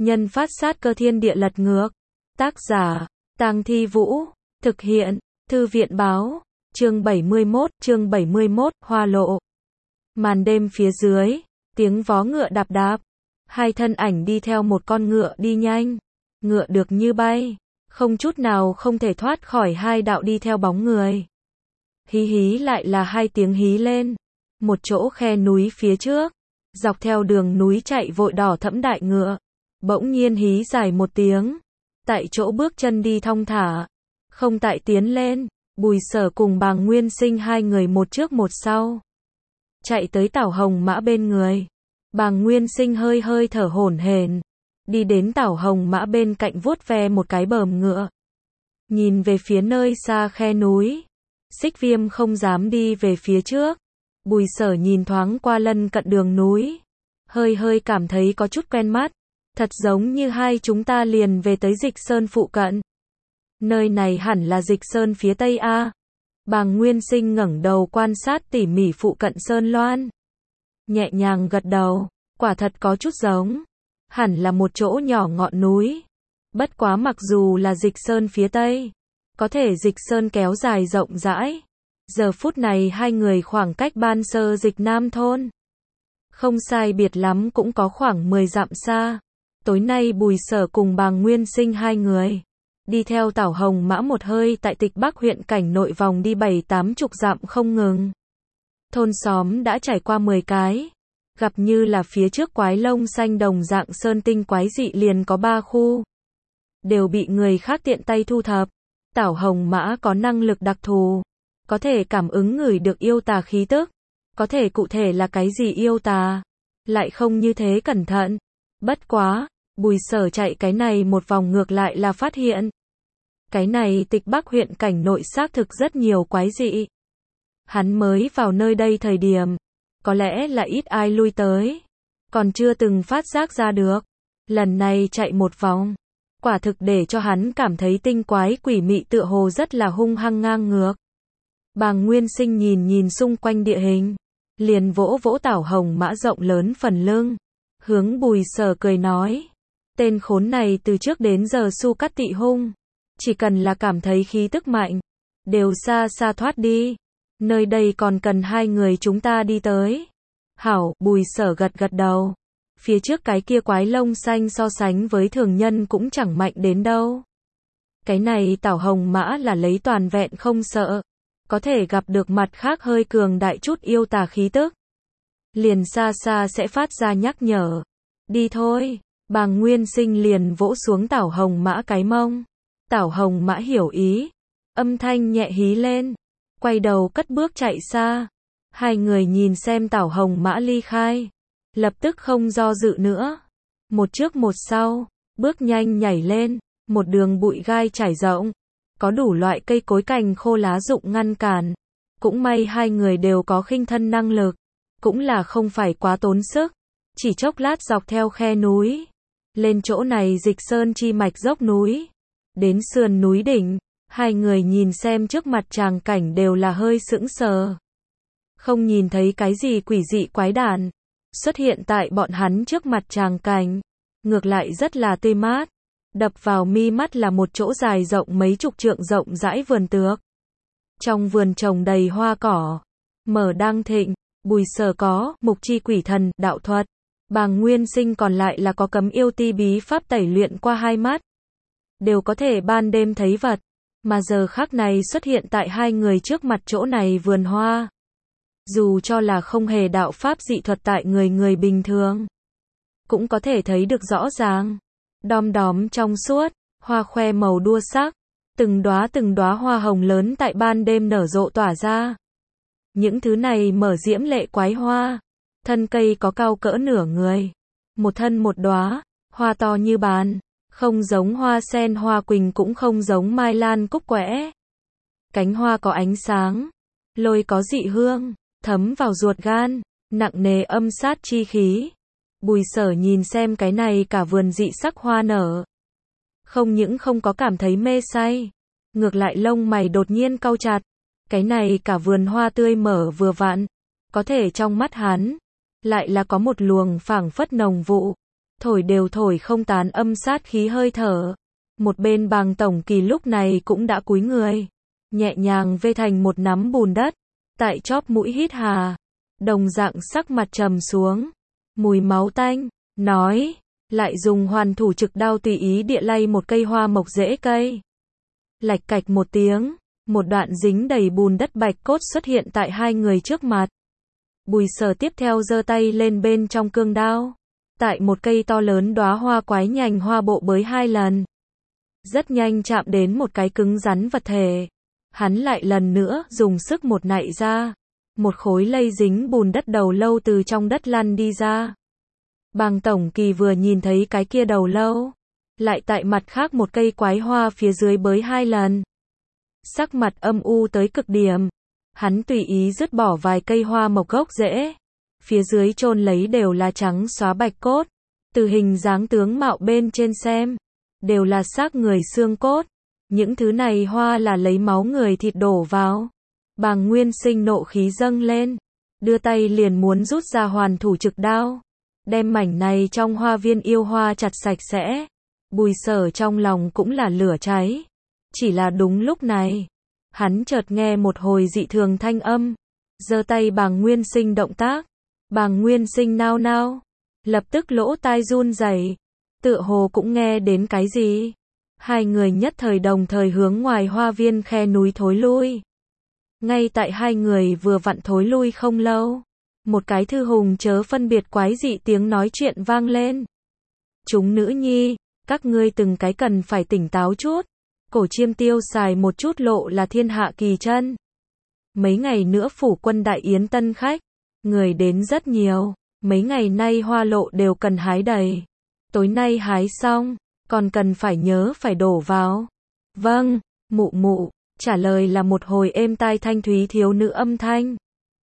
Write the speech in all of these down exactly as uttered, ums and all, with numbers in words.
Nhân phát sát cơ thiên địa lật ngược. Tác giả, Tang Thi Vũ. Thực hiện, Thư viện báo. Chương bảy mươi mốt, chương bảy mươi mốt, Hoa lộ. Màn đêm phía dưới, tiếng vó ngựa đạp đạp. Hai thân ảnh đi theo một con ngựa đi nhanh. Ngựa được như bay, không chút nào không thể thoát khỏi hai đạo đi theo bóng người. Hí hí lại là hai tiếng hí lên. Một chỗ khe núi phía trước, dọc theo đường núi chạy vội đỏ thẫm đại ngựa. Bỗng nhiên hí dài một tiếng. Tại chỗ bước chân đi thong thả. Không tại tiến lên. Bùi Sở cùng Bàng Nguyên Sinh hai người một trước một sau. Chạy tới Tảo Hồng Mã bên người. Bàng Nguyên Sinh hơi hơi thở hổn hển. Đi đến Tảo Hồng Mã bên cạnh vuốt ve một cái bờm ngựa. Nhìn về phía nơi xa khe núi. Xích Viêm không dám đi về phía trước. Bùi Sở nhìn thoáng qua lân cận đường núi. Hơi hơi cảm thấy có chút quen mắt. Thật giống như hai chúng ta liền về tới Dịch Sơn phụ cận. Nơi này hẳn là Dịch Sơn phía Tây A. Bàng Nguyên Sinh ngẩng đầu quan sát tỉ mỉ phụ cận Sơn Loan. Nhẹ nhàng gật đầu, quả thật có chút giống. Hẳn là một chỗ nhỏ ngọn núi. Bất quá mặc dù là Dịch Sơn phía Tây, có thể Dịch Sơn kéo dài rộng rãi. Giờ phút này hai người khoảng cách Ban Sơ Dịch Nam thôn. Không sai biệt lắm cũng có khoảng mười dặm xa. Tối nay Bùi Sở cùng Bàng Nguyên Sinh hai người. Đi theo Tảo Hồng Mã một hơi tại Tịch Bắc huyện cảnh nội vòng đi bảy tám chục dặm không ngừng. Thôn xóm đã trải qua mười cái. Gặp như là phía trước quái lông xanh đồng dạng sơn tinh quái dị liền có ba khu. Đều bị người khác tiện tay thu thập. Tảo Hồng Mã có năng lực đặc thù. Có thể cảm ứng ngửi được yêu tà khí tức. Có thể cụ thể là cái gì yêu tà. Lại không như thế cẩn thận. Bất quá, Bùi Sở chạy cái này một vòng ngược lại là phát hiện. Cái này Tịch Bắc huyện cảnh nội xác thực rất nhiều quái dị. Hắn mới vào nơi đây thời điểm. Có lẽ là ít ai lui tới. Còn chưa từng phát giác ra được. Lần này chạy một vòng. Quả thực để cho hắn cảm thấy tinh quái quỷ mị tựa hồ rất là hung hăng ngang ngược. Bàng Nguyên Sinh nhìn nhìn xung quanh địa hình. Liền vỗ vỗ Tảo Hồng Mã rộng lớn phần lưng. Hướng Bùi Sở cười nói. Tên khốn này từ trước đến giờ su cắt tị hung. Chỉ cần là cảm thấy khí tức mạnh. Đều xa xa thoát đi. Nơi đây còn cần hai người chúng ta đi tới. Hảo, Bùi Sở gật gật đầu. Phía trước cái kia quái lông xanh so sánh với thường nhân cũng chẳng mạnh đến đâu. Cái này Tảo Hồng Mã là lấy toàn vẹn không sợ. Có thể gặp được mặt khác hơi cường đại chút yêu tà khí tức. Liền xa xa sẽ phát ra nhắc nhở. Đi thôi. Bàng Nguyên Sinh liền vỗ xuống Tảo Hồng Mã cái mông. Tảo Hồng Mã hiểu ý. Âm thanh nhẹ hí lên. Quay đầu cất bước chạy xa. Hai người nhìn xem Tảo Hồng Mã ly khai. Lập tức không do dự nữa. Một trước một sau. Bước nhanh nhảy lên. Một đường bụi gai trải rộng. Có đủ loại cây cối cành khô lá rụng ngăn cản. Cũng may hai người đều có khinh thân năng lực. Cũng là không phải quá tốn sức. Chỉ chốc lát dọc theo khe núi. Lên chỗ này Dịch Sơn chi mạch dốc núi. Đến sườn núi đỉnh. Hai người nhìn xem trước mặt tràng cảnh đều là hơi sững sờ. Không nhìn thấy cái gì quỷ dị quái đản xuất hiện tại bọn hắn trước mặt tràng cảnh. Ngược lại rất là tươi mát. Đập vào mi mắt là một chỗ dài rộng mấy chục trượng rộng rãi vườn tược. Trong vườn trồng đầy hoa cỏ. Mở đang thịnh. Bùi Sở có mục chi quỷ thần, đạo thuật. Bàng Nguyên Sinh còn lại là có cấm yêu ti bí pháp tẩy luyện qua hai mắt. Đều có thể ban đêm thấy vật. Mà giờ khắc này xuất hiện tại hai người trước mặt chỗ này vườn hoa. Dù cho là không hề đạo pháp dị thuật tại người người bình thường. Cũng có thể thấy được rõ ràng. Đom đóm trong suốt, hoa khoe màu đua sắc. Từng đóa từng đóa hoa hồng lớn tại ban đêm nở rộ tỏa ra. Những thứ này mở diễm lệ quái hoa. Thân cây có cao cỡ nửa người. Một thân một đóa, hoa to như bàn. Không giống hoa sen hoa quỳnh cũng không giống mai lan cúc quẽ. Cánh hoa có ánh sáng. Lôi có dị hương. Thấm vào ruột gan. Nặng nề âm sát chi khí. Bùi Sở nhìn xem cái này cả vườn dị sắc hoa nở. Không những không có cảm thấy mê say. Ngược lại lông mày đột nhiên cau chặt. Cái này cả vườn hoa tươi mở vừa vặn. Có thể trong mắt hắn. Lại là có một luồng phảng phất nồng vụ. thổi đều thổi không tán âm sát khí hơi thở. Một bên Bàng Tổng Kỳ lúc này cũng đã cúi người, nhẹ nhàng vê thành một nắm bùn đất, tại chóp mũi hít hà, đồng dạng sắc mặt trầm xuống, mùi máu tanh, nói, lại dùng hoàn thủ trực đao tùy ý địa lay một cây hoa mộc rễ cây. Lạch cạch một tiếng, một đoạn dính đầy bùn đất bạch cốt xuất hiện tại hai người trước mặt. Bùi Sở tiếp theo giơ tay lên bên trong cương đao, tại một cây to lớn đóa hoa quái nhành hoa bộ bới hai lần. Rất nhanh chạm đến một cái cứng rắn vật thể. Hắn lại lần nữa dùng sức một nạy ra. Một khối lây dính bùn đất đầu lâu từ trong đất lăn đi ra. Bàng Tổng Kỳ vừa nhìn thấy cái kia đầu lâu, lại tại mặt khác một cây quái hoa phía dưới bới hai lần. Sắc mặt âm u tới cực điểm. Hắn tùy ý dứt bỏ vài cây hoa mộc gốc rễ. Phía dưới chôn lấy đều là trắng xóa bạch cốt. Từ hình dáng tướng mạo bên trên xem, đều là xác người xương cốt. Những thứ này hoa là lấy máu người thịt đổ vào. Bàng Nguyên Sinh nộ khí dâng lên, đưa tay liền muốn rút ra hoàn thủ trực đao, đem mảnh này trong hoa viên yêu hoa chặt sạch sẽ. Bùi Sở trong lòng cũng là lửa cháy. Chỉ là đúng lúc này, hắn chợt nghe một hồi dị thường thanh âm, giơ tay Bàng Nguyên Sinh động tác. Bàng Nguyên Sinh nao nao, lập tức lỗ tai run rẩy, tựa hồ cũng nghe đến cái gì. Hai người nhất thời đồng thời hướng ngoài hoa viên khe núi thối lui. Ngay tại hai người vừa vặn thối lui không lâu, một cái thư hùng chớ phân biệt quái dị tiếng nói chuyện vang lên. Chúng nữ nhi, các ngươi từng cái cần phải tỉnh táo chút. Cổ Chiêm tiêu xài một chút lộ là thiên hạ kỳ chân. Mấy ngày nữa phủ quân đại yến tân khách, người đến rất nhiều. Mấy ngày nay hoa lộ đều cần hái đầy. Tối nay hái xong, còn cần phải nhớ phải đổ vào. Vâng, mụ mụ, trả lời là một hồi êm tai thanh thúy thiếu nữ âm thanh.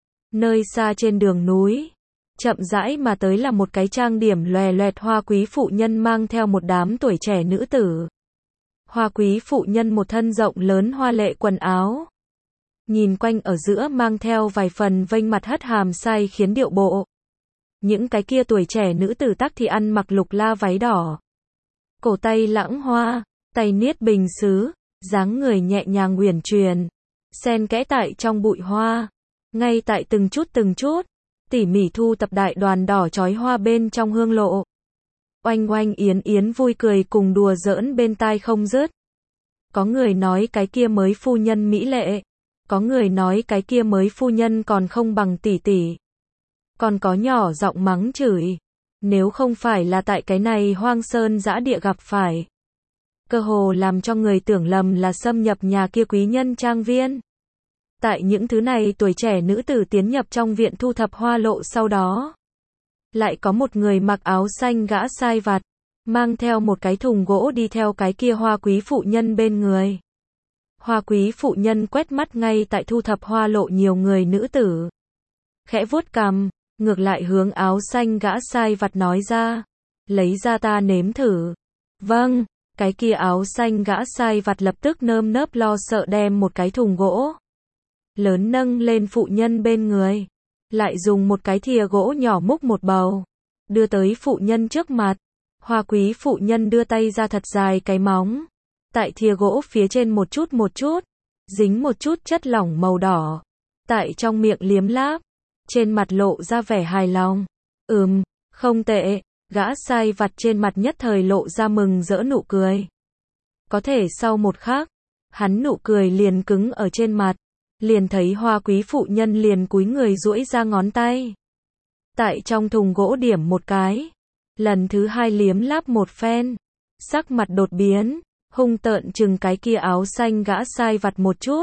Nơi xa trên đường núi, chậm rãi mà tới là một cái trang điểm lòe loẹt hoa quý phụ nhân mang theo một đám tuổi trẻ nữ tử. Hoa quý phụ nhân một thân rộng lớn hoa lệ quần áo. Nhìn quanh ở giữa mang theo vài phần vênh mặt hất hàm sai khiến điệu bộ. Những cái kia tuổi trẻ nữ tử tắc thì ăn mặc lục la váy đỏ. Cổ tay lãng hoa, tay niết bình sứ, dáng người nhẹ nhàng uyển chuyển, xen kẽ tại trong bụi hoa, ngay tại từng chút từng chút, tỉ mỉ thu tập đại đoàn đỏ chói hoa bên trong hương lộ. Oanh oanh yến yến vui cười cùng đùa giỡn bên tai không dứt. Có người nói cái kia mới phu nhân mỹ lệ, có người nói cái kia mới phu nhân còn không bằng tỷ tỷ. Còn có nhỏ giọng mắng chửi, nếu không phải là tại cái này hoang sơn dã địa gặp phải. Cơ hồ làm cho người tưởng lầm là xâm nhập nhà kia quý nhân trang viên. Tại những thứ này tuổi trẻ nữ tử tiến nhập trong viện thu thập hoa lộ sau đó. Lại có một người mặc áo xanh gã sai vặt, mang theo một cái thùng gỗ đi theo cái kia hoa quý phụ nhân bên người. Hoa quý phụ nhân quét mắt ngay tại thu thập hoa lộ nhiều người nữ tử. Khẽ vuốt cằm, ngược lại hướng áo xanh gã sai vặt nói ra, lấy ra ta nếm thử. Vâng, cái kia áo xanh gã sai vặt lập tức nơm nớp lo sợ đem một cái thùng gỗ lớn nâng lên phụ nhân bên người, lại dùng một cái thìa gỗ nhỏ múc một bầu, đưa tới phụ nhân trước mặt. Hoa quý phụ nhân đưa tay ra thật dài cái móng, tại thìa gỗ phía trên một chút một chút, dính một chút chất lỏng màu đỏ, tại trong miệng liếm láp, trên mặt lộ ra vẻ hài lòng. Ừm, không tệ, gã sai vặt trên mặt nhất thời lộ ra mừng rỡ nụ cười. Có thể sau một khắc, hắn nụ cười liền cứng ở trên mặt, liền thấy hoa quý phụ nhân liền cúi người duỗi ra ngón tay. Tại trong thùng gỗ điểm một cái, lần thứ hai liếm láp một phen, sắc mặt đột biến, hung tợn chừng cái kia áo xanh gã sai vặt một chút.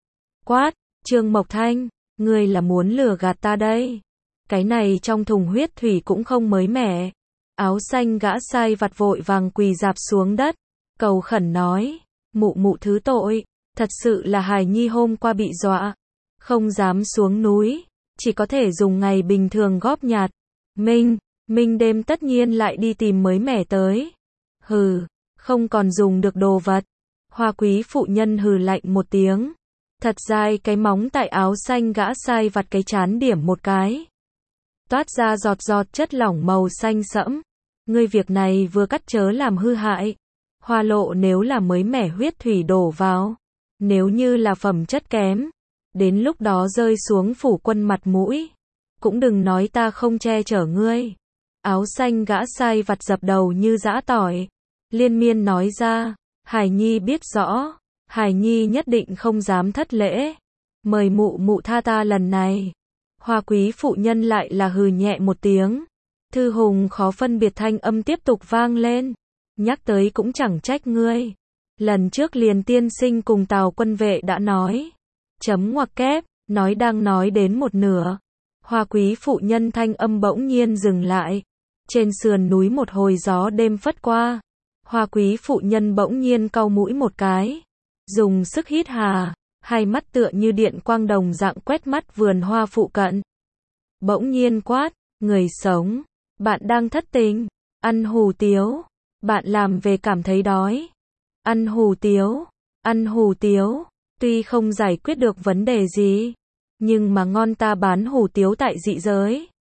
Quát, Trương Mộc Thanh, ngươi là muốn lừa gạt ta đây. Cái này trong thùng huyết thủy cũng không mới mẻ. Áo xanh gã sai vặt vội vàng quỳ dạp xuống đất, cầu khẩn nói, mụ mụ thứ tội, thật sự là hài nhi hôm qua bị dọa, không dám xuống núi, chỉ có thể dùng ngày bình thường góp nhặt. Minh, Minh đêm tất nhiên lại đi tìm mới mẻ tới. Hừ, không còn dùng được đồ vật. Hoa quý phụ nhân hừ lạnh một tiếng, thật dài cái móng tại áo xanh gã sai vặt cái chán điểm một cái. Toát ra giọt giọt chất lỏng màu xanh sẫm. Ngươi việc này vừa cắt chớ làm hư hại. Hoa lộ nếu là mới mẻ huyết thủy đổ vào, nếu như là phẩm chất kém, đến lúc đó rơi xuống phủ quân mặt mũi, cũng đừng nói ta không che chở ngươi. Áo xanh gã sai vặt dập đầu như giã tỏi, liên miên nói ra, Hải Nhi biết rõ, Hải Nhi nhất định không dám thất lễ, mời mụ mụ tha ta lần này. Hoa quý phụ nhân lại là hừ nhẹ một tiếng, Thư Hùng khó phân biệt thanh âm tiếp tục vang lên, nhắc tới cũng chẳng trách ngươi. Lần trước liền tiên sinh cùng Tào quân vệ đã nói, chấm ngoặc kép, nói đang nói đến một nửa. Hoa quý phụ nhân thanh âm bỗng nhiên dừng lại, trên sườn núi một hồi gió đêm phất qua. Hoa quý phụ nhân bỗng nhiên cau mũi một cái, dùng sức hít hà, hai mắt tựa như điện quang đồng dạng quét mắt vườn hoa phụ cận. Bỗng nhiên quát, người sống, bạn đang thất tình, ăn hủ tiếu, bạn làm về cảm thấy đói. Ăn hủ tiếu, ăn hủ tiếu, tuy không giải quyết được vấn đề gì, nhưng mà ngon ta bán hủ tiếu tại dị giới.